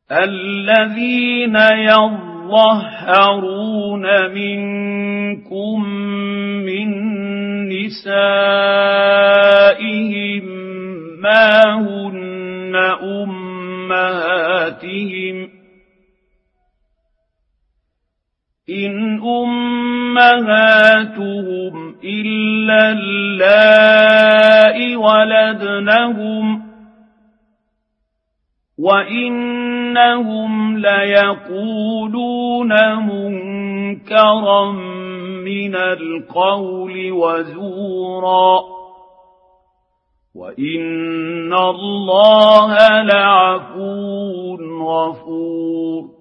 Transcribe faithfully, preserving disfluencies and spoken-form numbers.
الذين يظهرون منكم من نسائهم ما هن أمهاتهم إن أمهاتهم إلا اللائي ولدنهم وإنهم ليقولون منكرا من القول وزورا وإن الله لعفو غفور.